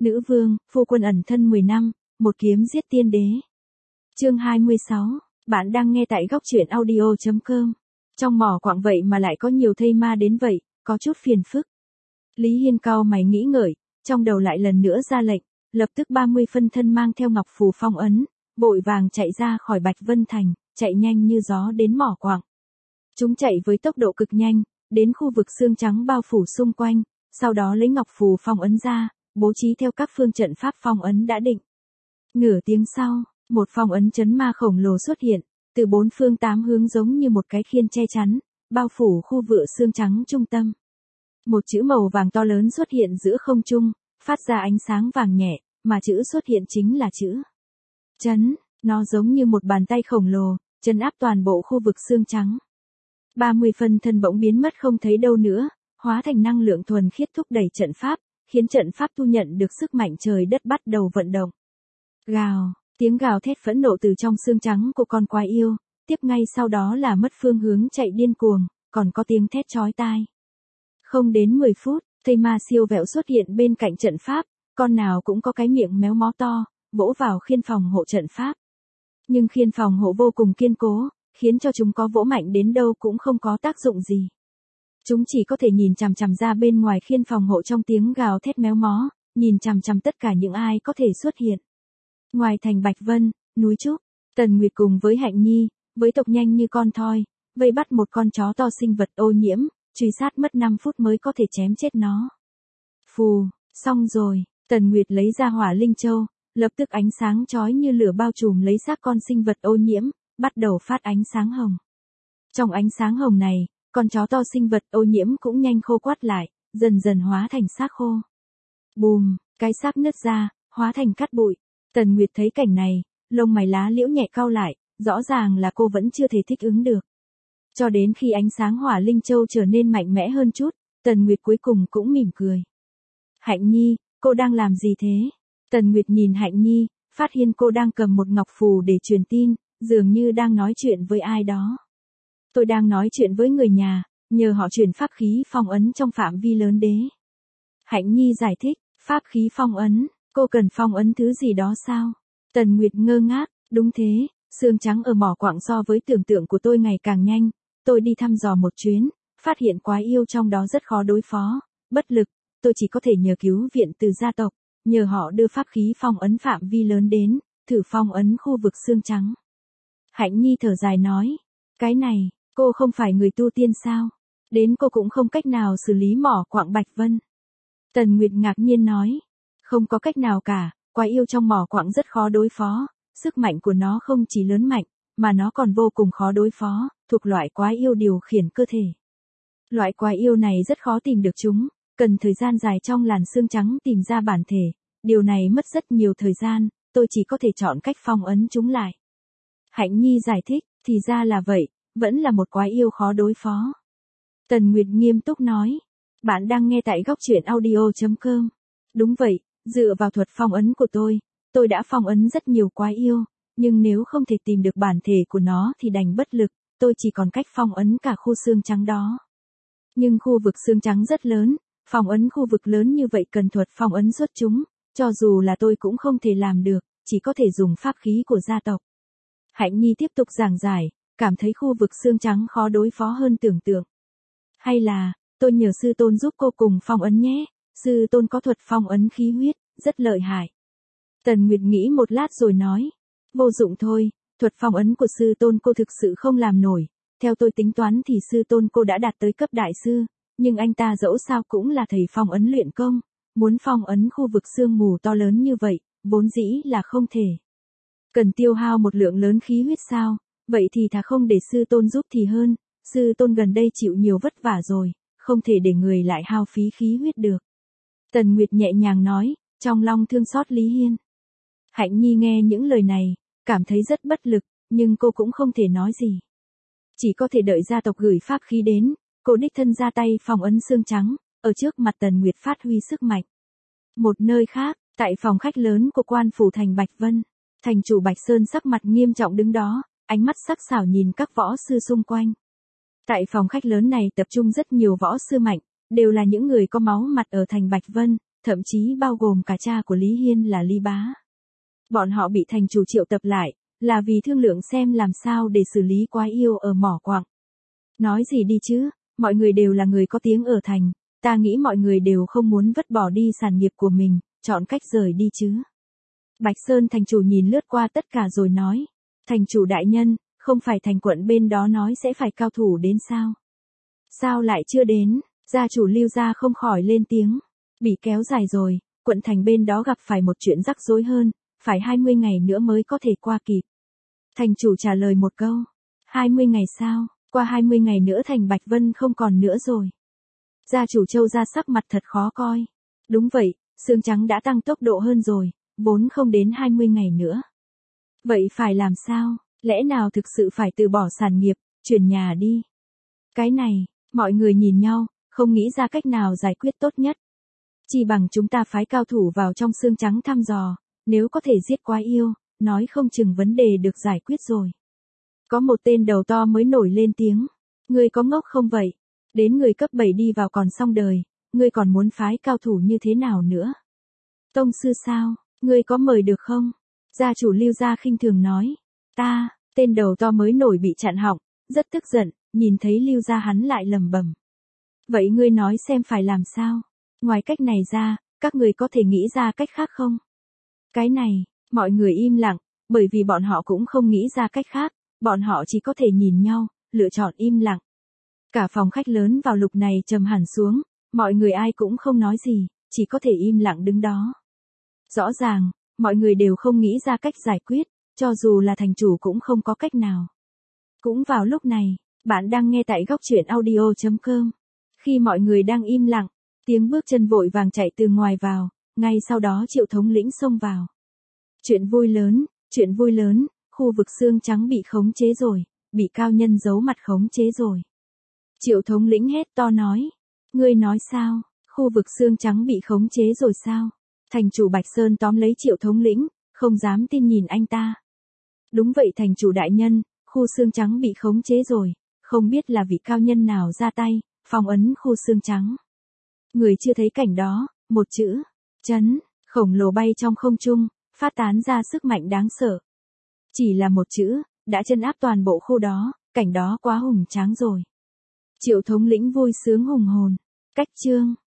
Nữ vương, phu quân ẩn thân 10 năm, một kiếm giết tiên đế. Chương 26, bạn đang nghe tại góc truyện audio.com. Trong mỏ quặng vậy mà lại có nhiều thây ma đến vậy, có chút phiền phức. Lý Hiên cau mày nghĩ ngợi, trong đầu lại lần nữa ra lệnh, lập tức 30 phân thân mang theo ngọc phù phong ấn, vội vàng chạy ra khỏi Bạch Vân Thành, chạy nhanh như gió đến mỏ quặng. Chúng chạy với tốc độ cực nhanh, đến khu vực xương trắng bao phủ xung quanh, sau đó lấy ngọc phù phong ấn ra, bố trí theo các phương trận pháp phong ấn đã định. Nửa tiếng sau, một phong ấn chấn ma khổng lồ xuất hiện, từ bốn phương tám hướng giống như một cái khiên che chắn, bao phủ khu vựa xương trắng trung tâm. Một chữ màu vàng to lớn xuất hiện giữa không trung, phát ra ánh sáng vàng nhẹ, mà chữ xuất hiện chính là chữ Trấn, nó giống như một bàn tay khổng lồ, trấn áp toàn bộ khu vực xương trắng. 30 phân thân bỗng biến mất không thấy đâu nữa, hóa thành năng lượng thuần khiết thúc đẩy trận pháp, khiến trận pháp thu nhận được sức mạnh trời đất bắt đầu vận động. Gào, tiếng gào thét phẫn nộ từ trong xương trắng của con quái yêu, tiếp ngay sau đó là mất phương hướng chạy điên cuồng, còn có tiếng thét chói tai. Không đến 10 phút, thây ma siêu vẹo xuất hiện bên cạnh trận pháp, con nào cũng có cái miệng méo mó to, vỗ vào khiên phòng hộ trận pháp. Nhưng khiên phòng hộ vô cùng kiên cố, khiến cho chúng có vỗ mạnh đến đâu cũng không có tác dụng gì. Chúng chỉ có thể nhìn chằm chằm ra bên ngoài khiên phòng hộ trong tiếng gào thét méo mó, nhìn chằm chằm tất cả những ai có thể xuất hiện. Ngoài thành Bạch Vân, núi Trúc, Tần Nguyệt cùng với Hạnh Nhi, với tốc nhanh như con thoi, vây bắt một con chó to sinh vật ô nhiễm, truy sát mất 5 phút mới có thể chém chết nó. Phù, xong rồi, Tần Nguyệt lấy ra Hỏa Linh Châu, lập tức ánh sáng chói như lửa bao trùm lấy xác con sinh vật ô nhiễm, bắt đầu phát ánh sáng hồng. Trong ánh sáng hồng này, con chó to sinh vật ô nhiễm cũng nhanh khô quắt lại, dần dần hóa thành xác khô. Bùm, cái xác nứt ra, hóa thành cát bụi. Tần Nguyệt thấy cảnh này, lông mày lá liễu nhẹ cau lại, rõ ràng là cô vẫn chưa thể thích ứng được. Cho đến khi ánh sáng Hỏa Linh Châu trở nên mạnh mẽ hơn chút, Tần Nguyệt cuối cùng cũng mỉm cười. Hạnh Nhi, cô đang làm gì thế? Tần Nguyệt nhìn Hạnh Nhi, phát hiện cô đang cầm một ngọc phù để truyền tin, dường như đang nói chuyện với ai đó. Tôi đang nói chuyện với người nhà, nhờ họ chuyển pháp khí phong ấn trong phạm vi lớn đế. Hạnh Nhi giải thích, pháp khí phong ấn, cô cần phong ấn thứ gì đó sao? Tần Nguyệt ngơ ngác, đúng thế, xương trắng ở mỏ quặng so với tưởng tượng của tôi ngày càng nhanh. Tôi đi thăm dò một chuyến, phát hiện quái yêu trong đó rất khó đối phó, bất lực, tôi chỉ có thể nhờ cứu viện từ gia tộc, nhờ họ đưa pháp khí phong ấn phạm vi lớn đến, thử phong ấn khu vực xương trắng. Hạnh Nhi thở dài nói, cái này, cô không phải người tu tiên sao? Đến cô cũng không cách nào xử lý mỏ quặng Bạch Vân. Tần Nguyệt ngạc nhiên nói, không có cách nào cả, quái yêu trong mỏ quặng rất khó đối phó, sức mạnh của nó không chỉ lớn mạnh, mà nó còn vô cùng khó đối phó, thuộc loại quái yêu điều khiển cơ thể. Loại quái yêu này rất khó tìm được chúng, cần thời gian dài trong làn xương trắng tìm ra bản thể, điều này mất rất nhiều thời gian, tôi chỉ có thể chọn cách phong ấn chúng lại. Hạnh Nhi giải thích, thì ra là vậy, vẫn là một quái yêu khó đối phó. Tần Nguyệt nghiêm túc nói, bạn đang nghe tại góc truyện audio.com. Đúng vậy, dựa vào thuật phong ấn của tôi đã phong ấn rất nhiều quái yêu, nhưng nếu không thể tìm được bản thể của nó thì đành bất lực, tôi chỉ còn cách phong ấn cả khu xương trắng đó. Nhưng khu vực xương trắng rất lớn, phong ấn khu vực lớn như vậy cần thuật phong ấn xuất chúng, cho dù là tôi cũng không thể làm được, chỉ có thể dùng pháp khí của gia tộc. Hạnh Nhi tiếp tục giảng giải, cảm thấy khu vực xương trắng khó đối phó hơn tưởng tượng. Hay là, tôi nhờ sư tôn giúp cô cùng phong ấn nhé, sư tôn có thuật phong ấn khí huyết, rất lợi hại. Tần Nguyệt nghĩ một lát rồi nói, vô dụng thôi, thuật phong ấn của sư tôn cô thực sự không làm nổi, theo tôi tính toán thì sư tôn cô đã đạt tới cấp đại sư, nhưng anh ta dẫu sao cũng là thầy phong ấn luyện công, muốn phong ấn khu vực sương mù to lớn như vậy, vốn dĩ là không thể. Cần tiêu hao một lượng lớn khí huyết sao, vậy thì thà không để sư tôn giúp thì hơn, sư tôn gần đây chịu nhiều vất vả rồi, không thể để người lại hao phí khí huyết được. Tần Nguyệt nhẹ nhàng nói, trong lòng thương xót Lý Hiên. Hạnh Nhi nghe những lời này, cảm thấy rất bất lực, nhưng cô cũng không thể nói gì. Chỉ có thể đợi gia tộc gửi pháp khí đến, cô đích thân ra tay phong ấn xương trắng, ở trước mặt Tần Nguyệt phát huy sức mạnh. Một nơi khác, tại phòng khách lớn của quan phủ thành Bạch Vân, thành chủ Bạch Sơn sắc mặt nghiêm trọng đứng đó, ánh mắt sắc sảo nhìn các võ sư xung quanh. Tại phòng khách lớn này tập trung rất nhiều võ sư mạnh, đều là những người có máu mặt ở thành Bạch Vân, thậm chí bao gồm cả cha của Lý Hiên là Lý Bá. Bọn họ bị thành chủ triệu tập lại, là vì thương lượng xem làm sao để xử lý quái yêu ở mỏ quặng. Nói gì đi chứ, mọi người đều là người có tiếng ở thành, ta nghĩ mọi người đều không muốn vứt bỏ đi sản nghiệp của mình, chọn cách rời đi chứ. Bạch Sơn thành chủ nhìn lướt qua tất cả rồi nói, thành chủ đại nhân, không phải thành quận bên đó nói sẽ phải cao thủ đến sao? Sao lại chưa đến? Gia chủ Lưu gia không khỏi lên tiếng, bị kéo dài rồi, quận thành bên đó gặp phải một chuyện rắc rối hơn, phải 20 ngày nữa mới có thể qua kịp. Thành chủ trả lời một câu, 20 ngày sao, qua 20 ngày nữa thành Bạch Vân không còn nữa rồi. Gia chủ Châu gia sắc mặt thật khó coi. Đúng vậy, xương trắng đã tăng tốc độ hơn rồi, vốn không đến 20 ngày nữa. Vậy phải làm sao, lẽ nào thực sự phải từ bỏ sản nghiệp, chuyển nhà đi? Cái này, mọi người nhìn nhau, không nghĩ ra cách nào giải quyết tốt nhất. Chỉ bằng chúng ta phái cao thủ vào trong xương trắng thăm dò, nếu có thể giết quái yêu, nói không chừng vấn đề được giải quyết rồi. Có một tên đầu to mới nổi lên tiếng. Ngươi có ngốc không vậy? Đến người cấp 7 đi vào còn xong đời, ngươi còn muốn phái cao thủ như thế nào nữa? Tông sư sao, ngươi có mời được không? Gia chủ Lưu gia khinh thường nói. Tên đầu to mới nổi bị chặn họng, rất tức giận, nhìn thấy Lưu gia hắn lại lầm bầm. Vậy ngươi nói xem phải làm sao? Ngoài cách này ra, các người có thể nghĩ ra cách khác không? Cái này, mọi người im lặng, bởi vì bọn họ cũng không nghĩ ra cách khác, bọn họ chỉ có thể nhìn nhau, lựa chọn im lặng. Cả phòng khách lớn vào lúc này trầm hẳn xuống, mọi người ai cũng không nói gì, chỉ có thể im lặng đứng đó. Rõ ràng, mọi người đều không nghĩ ra cách giải quyết, cho dù là thành chủ cũng không có cách nào. Cũng vào lúc này, bạn đang nghe tại góc truyện audio.com. Khi mọi người đang im lặng, tiếng bước chân vội vàng chạy từ ngoài vào, ngay sau đó Triệu thống lĩnh xông vào. Chuyện vui lớn, khu vực xương trắng bị khống chế rồi, bị cao nhân giấu mặt khống chế rồi. Triệu thống lĩnh hét to nói, ngươi nói sao, khu vực xương trắng bị khống chế rồi sao? Thành chủ Bạch Sơn tóm lấy Triệu thống lĩnh, không dám tin nhìn anh ta. Đúng vậy thành chủ đại nhân, khu xương trắng bị khống chế rồi, không biết là vị cao nhân nào ra tay, phong ấn khu xương trắng. Người chưa thấy cảnh đó, một chữ, chấn, khổng lồ bay trong không trung, phát tán ra sức mạnh đáng sợ. Chỉ là một chữ, đã trấn áp toàn bộ khu đó, cảnh đó quá hùng tráng rồi. Triệu thống lĩnh vui sướng hùng hồn. Cách chương